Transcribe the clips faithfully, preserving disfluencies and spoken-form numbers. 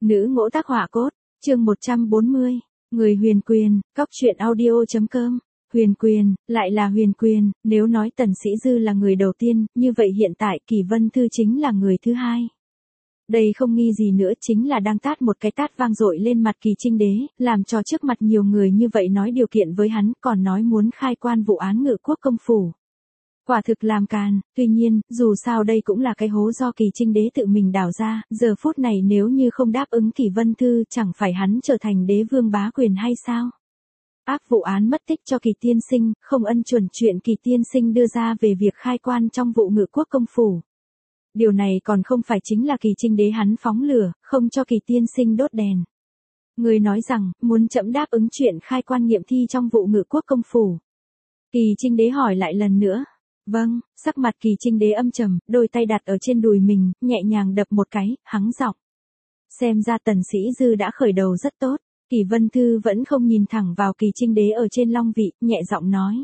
Nữ ngỗ tác họa cốt, chương một trăm bốn mươi, người huyền quyền, cóc truyện audio.com. Huyền quyền, lại là huyền quyền, nếu nói Tần Sĩ Dư là người đầu tiên, như vậy hiện tại Kỳ Vân Thư chính là người thứ hai. Đây không nghi gì nữa, chính là đang tát một cái tát vang dội lên mặt Kỳ Trinh Đế, làm cho trước mặt nhiều người như vậy nói điều kiện với hắn, còn nói muốn khai quan vụ án Ngự Quốc công phủ. Quả thực làm càn, tuy nhiên, dù sao đây cũng là cái hố do Kỳ Trinh Đế tự mình đào ra, giờ phút này nếu như không đáp ứng Kỳ Vân Thư chẳng phải hắn trở thành đế vương bá quyền hay sao? Áp vụ án mất tích cho Kỳ tiên sinh, không ân chuẩn chuyện Kỳ tiên sinh đưa ra về việc khai quan trong vụ Ngự Quốc công phủ. Điều này còn không phải chính là Kỳ Trinh Đế hắn phóng lửa, không cho Kỳ tiên sinh đốt đèn. Người nói rằng, muốn trẫm đáp ứng chuyện khai quan nghiệm thi trong vụ Ngự Quốc công phủ. Kỳ Trinh Đế hỏi lại lần nữa. Vâng, sắc mặt Kỳ Trinh Đế âm trầm, đôi tay đặt ở trên đùi mình, nhẹ nhàng đập một cái, hắng giọng. Xem ra Tần Sĩ Dư đã khởi đầu rất tốt. Kỳ Vân Thư vẫn không nhìn thẳng vào Kỳ Trinh Đế ở trên long vị, nhẹ giọng nói.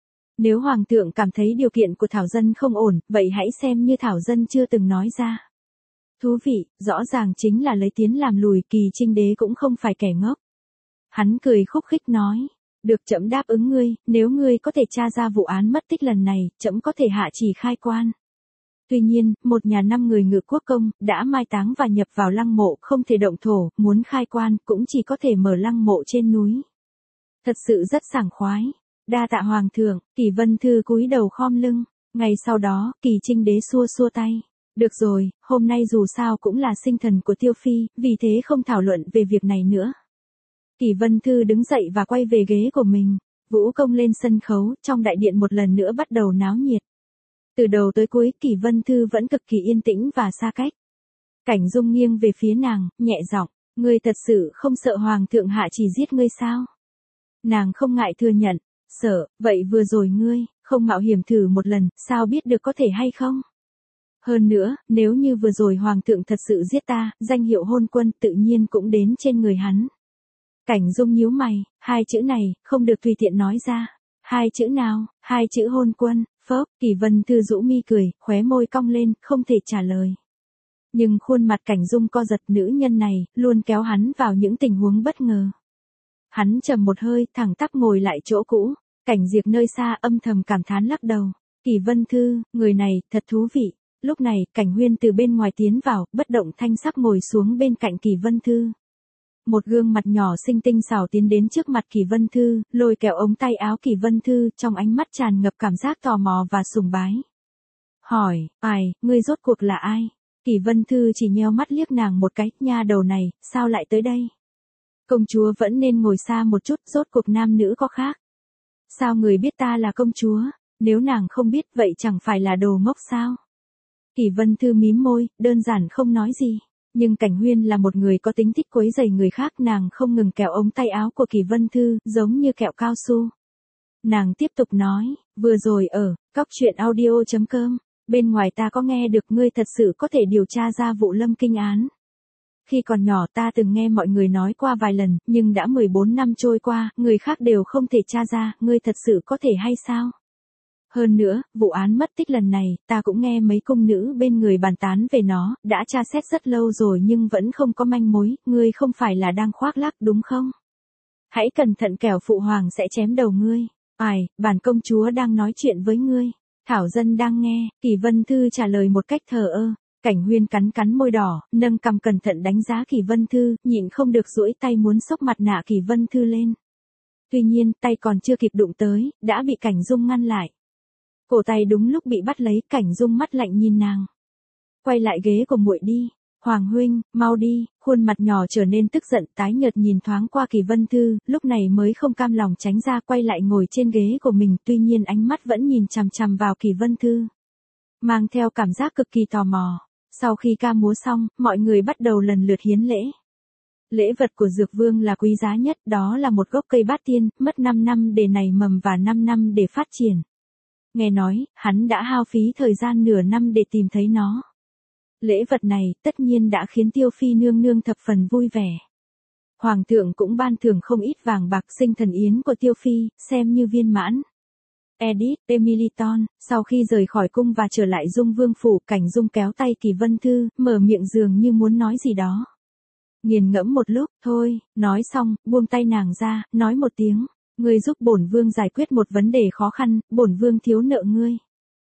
Nếu Hoàng thượng cảm thấy điều kiện của Thảo Dân không ổn, vậy hãy xem như Thảo Dân chưa từng nói ra. Thú vị, rõ ràng chính là lấy tiến làm lùi, Kỳ Trinh Đế cũng không phải kẻ ngốc. Hắn cười khúc khích nói. Được, trẫm đáp ứng ngươi, nếu ngươi có thể tra ra vụ án mất tích lần này, trẫm có thể hạ chỉ khai quan. Tuy nhiên, một nhà năm người Ngự Quốc công, đã mai táng và nhập vào lăng mộ, không thể động thổ, muốn khai quan, cũng chỉ có thể mở lăng mộ trên núi. Thật sự rất sảng khoái. Đa tạ Hoàng thượng, Kỳ Vân Thư cúi đầu khom lưng. Ngày sau đó, Kỳ Trinh Đế xua xua tay. Được rồi, hôm nay dù sao cũng là sinh thần của Tiêu Phi, vì thế không thảo luận về việc này nữa. Kỳ Vân Thư đứng dậy và quay về ghế của mình. Vũ công lên sân khấu, trong đại điện một lần nữa bắt đầu náo nhiệt. Từ đầu tới cuối, Kỳ Vân Thư vẫn cực kỳ yên tĩnh và xa cách. Cảnh Dung nghiêng về phía nàng, nhẹ giọng, ngươi thật sự không sợ Hoàng thượng hạ chỉ giết ngươi sao? Nàng không ngại thừa nhận, sợ, vậy vừa rồi ngươi, không mạo hiểm thử một lần, sao biết được có thể hay không? Hơn nữa, nếu như vừa rồi Hoàng thượng thật sự giết ta, danh hiệu hôn quân tự nhiên cũng đến trên người hắn. Cảnh Dung nhíu mày, hai chữ này, không được tùy tiện nói ra. Hai chữ nào? Hai chữ hôn quân, phớp, Kỳ Vân Thư rũ mi cười, khóe môi cong lên, không thể trả lời. Nhưng khuôn mặt Cảnh Dung co giật, nữ nhân này, luôn kéo hắn vào những tình huống bất ngờ. Hắn trầm một hơi, thẳng tắp ngồi lại chỗ cũ, Cảnh Diệp nơi xa âm thầm cảm thán lắc đầu. Kỳ Vân Thư, người này, thật thú vị. Lúc này, Cảnh Huyên từ bên ngoài tiến vào, bất động thanh sắc ngồi xuống bên cạnh Kỳ Vân Thư. Một gương mặt nhỏ xinh tinh xảo tiến đến trước mặt Kỳ Vân Thư, lôi kéo ống tay áo Kỳ Vân Thư, trong ánh mắt tràn ngập cảm giác tò mò và sùng bái. Hỏi, ai, ngươi rốt cuộc là ai? Kỳ Vân Thư chỉ nheo mắt liếc nàng một cái, nha đầu này, sao lại tới đây? Công chúa vẫn nên ngồi xa một chút, rốt cuộc nam nữ có khác. Sao người biết ta là công chúa? Nếu nàng không biết vậy chẳng phải là đồ ngốc sao? Kỳ Vân Thư mím môi, đơn giản không nói gì. Nhưng Cảnh Huyên là một người có tính thích quấy rầy người khác, nàng không ngừng kéo ống tay áo của Kỳ Vân Thư, giống như kẹo cao su. Nàng tiếp tục nói, vừa rồi ở, cóc truyện audio.com, bên ngoài ta có nghe được ngươi thật sự có thể điều tra ra vụ Lâm Kinh án. Khi còn nhỏ ta từng nghe mọi người nói qua vài lần, nhưng đã mười bốn năm trôi qua, người khác đều không thể tra ra, ngươi thật sự có thể hay sao? Hơn nữa, vụ án mất tích lần này, ta cũng nghe mấy cung nữ bên người bàn tán về nó, đã tra xét rất lâu rồi nhưng vẫn không có manh mối, ngươi không phải là đang khoác lác đúng không? Hãy cẩn thận kẻo phụ hoàng sẽ chém đầu ngươi. Ai, bản công chúa đang nói chuyện với ngươi. Thảo Dân đang nghe, Kỳ Vân Thư trả lời một cách thờ ơ. Cảnh Huyên cắn cắn môi đỏ, nâng cằm cẩn thận đánh giá Kỳ Vân Thư, nhịn không được duỗi tay muốn xốc mặt nạ Kỳ Vân Thư lên. Tuy nhiên, tay còn chưa kịp đụng tới, đã bị Cảnh Dung ngăn lại. Cổ tay đúng lúc bị bắt lấy, Cảnh Dung mắt lạnh nhìn nàng. Quay lại ghế của muội đi, Hoàng huynh, mau đi, khuôn mặt nhỏ trở nên tức giận, tái nhợt nhìn thoáng qua Kỳ Vân Thư, lúc này mới không cam lòng tránh ra quay lại ngồi trên ghế của mình, tuy nhiên ánh mắt vẫn nhìn chằm chằm vào Kỳ Vân Thư. Mang theo cảm giác cực kỳ tò mò. Sau khi ca múa xong, mọi người bắt đầu lần lượt hiến lễ. Lễ vật của Dược Vương là quý giá nhất, đó là một gốc cây bát tiên, mất năm năm để nảy mầm và năm năm để phát triển. Nghe nói, hắn đã hao phí thời gian nửa năm để tìm thấy nó. Lễ vật này, tất nhiên đã khiến Tiêu Phi nương nương thập phần vui vẻ. Hoàng thượng cũng ban thưởng không ít vàng bạc, sinh thần yến của Tiêu Phi, xem như viên mãn. Edith, Emiliton, sau khi rời khỏi cung và trở lại Dung Vương phủ, Cảnh Dung kéo tay Kỳ Vân Thư, mở miệng dường như muốn nói gì đó. Nghiền ngẫm một lúc, thôi, nói xong, buông tay nàng ra, nói một tiếng, ngươi giúp bổn vương giải quyết một vấn đề khó khăn, bổn vương thiếu nợ ngươi.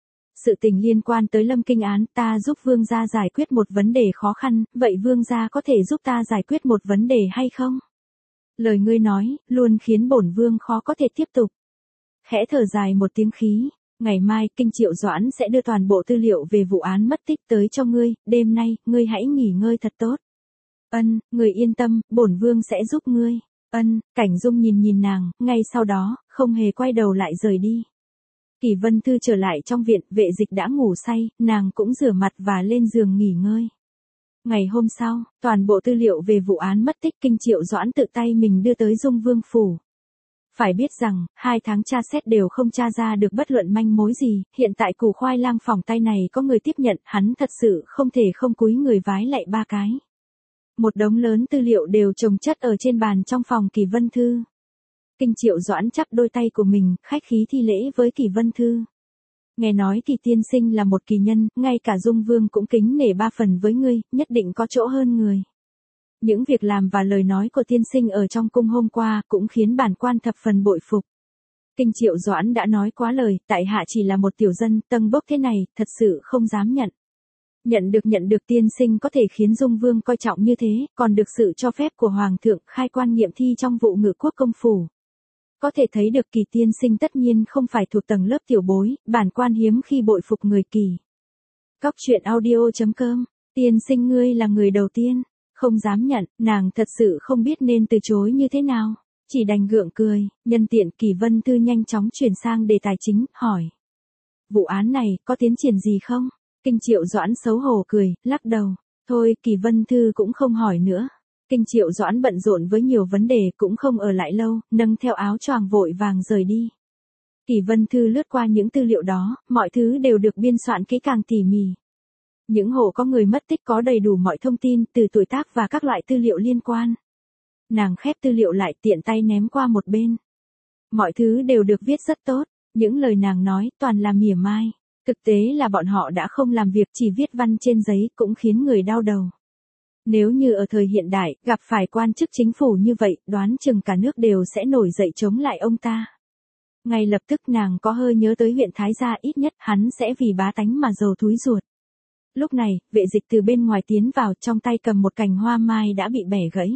Sự tình liên quan tới Lâm Kinh án, ta giúp vương gia giải quyết một vấn đề khó khăn, vậy vương gia có thể giúp ta giải quyết một vấn đề hay không? Lời ngươi nói, luôn khiến bổn vương khó có thể tiếp tục. Khẽ thở dài một tiếng khí, ngày mai, Kinh Triệu Doãn sẽ đưa toàn bộ tư liệu về vụ án mất tích tới cho ngươi, đêm nay, ngươi hãy nghỉ ngơi thật tốt. Ân, người yên tâm, bổn vương sẽ giúp ngươi. Ân, Cảnh Dung nhìn nhìn nàng, ngay sau đó, không hề quay đầu lại rời đi. Kỷ Vân Thư trở lại trong viện, Vệ Dịch đã ngủ say, nàng cũng rửa mặt và lên giường nghỉ ngơi. Ngày hôm sau, toàn bộ tư liệu về vụ án mất tích Kinh Triệu Doãn tự tay mình đưa tới Dung Vương phủ. Phải biết rằng, hai tháng tra xét đều không tra ra được bất luận manh mối gì, hiện tại củ khoai lang phòng tay này có người tiếp nhận, hắn thật sự không thể không cúi người vái lạy ba cái. Một đống lớn tư liệu đều chồng chất ở trên bàn trong phòng Kỷ Vân Thư. Kinh Triệu Doãn chắp đôi tay của mình, khách khí thi lễ với Kỷ Vân Thư. Nghe nói thì tiên sinh là một kỳ nhân, ngay cả Dung Vương cũng kính nể ba phần với ngươi, nhất định có chỗ hơn người. Những việc làm và lời nói của tiên sinh ở trong cung hôm qua cũng khiến bản quan thập phần bội phục. Kinh Triệu Doãn đã nói quá lời, tại hạ chỉ là một tiểu dân, tâng bốc thế này, thật sự không dám nhận. Nhận được nhận được tiên sinh có thể khiến Dung Vương coi trọng như thế, còn được sự cho phép của Hoàng thượng khai quan nghiệm thi trong vụ ngự quốc công phủ. Có thể thấy được Kỳ tiên sinh tất nhiên không phải thuộc tầng lớp tiểu bối, bản quan hiếm khi bội phục người Kỳ. Cóc truyện audio chấm com, tiên sinh ngươi là người đầu tiên, không dám nhận, nàng thật sự không biết nên từ chối như thế nào, chỉ đành gượng cười, nhân tiện Kỷ Vân Thư nhanh chóng chuyển sang đề tài chính, hỏi. Vụ án này, có tiến triển gì không? Kinh Triệu Doãn xấu hổ cười, lắc đầu, thôi Kỷ Vân Thư cũng không hỏi nữa. Kinh Triệu Doãn bận rộn với nhiều vấn đề cũng không ở lại lâu, nâng theo áo choàng vội vàng rời đi. Kỷ Vân Thư lướt qua những tư liệu đó, mọi thứ đều được biên soạn kỹ càng tỉ mỉ. Những hộ có người mất tích có đầy đủ mọi thông tin, từ tuổi tác và các loại tư liệu liên quan. Nàng khép tư liệu lại tiện tay ném qua một bên. Mọi thứ đều được viết rất tốt, những lời nàng nói toàn là mỉa mai. Thực tế là bọn họ đã không làm việc chỉ viết văn trên giấy cũng khiến người đau đầu. Nếu như ở thời hiện đại, gặp phải quan chức chính phủ như vậy, đoán chừng cả nước đều sẽ nổi dậy chống lại ông ta. Ngay lập tức nàng có hơi nhớ tới huyện Thái Gia, ít nhất hắn sẽ vì bá tánh mà dầu túi ruột. Lúc này, Vệ Dịch từ bên ngoài tiến vào, trong tay cầm một cành hoa mai đã bị bẻ gãy.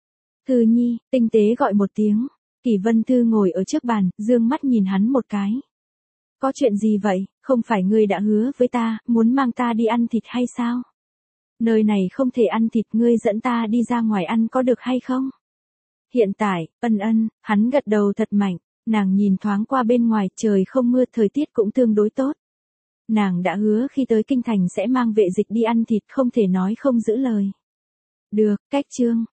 Thư nhi, tinh tế gọi một tiếng. Kỷ Vân Thư ngồi ở trước bàn, dương mắt nhìn hắn một cái. Có chuyện gì vậy, không phải ngươi đã hứa với ta, muốn mang ta đi ăn thịt hay sao? Nơi này không thể ăn thịt, ngươi dẫn ta đi ra ngoài ăn có được hay không? Hiện tại, ân ân, hắn gật đầu thật mạnh, nàng nhìn thoáng qua bên ngoài, trời không mưa, thời tiết cũng tương đối tốt. Nàng đã hứa khi tới Kinh Thành sẽ mang Vệ Dịch đi ăn thịt, không thể nói không giữ lời. Được, cách chương.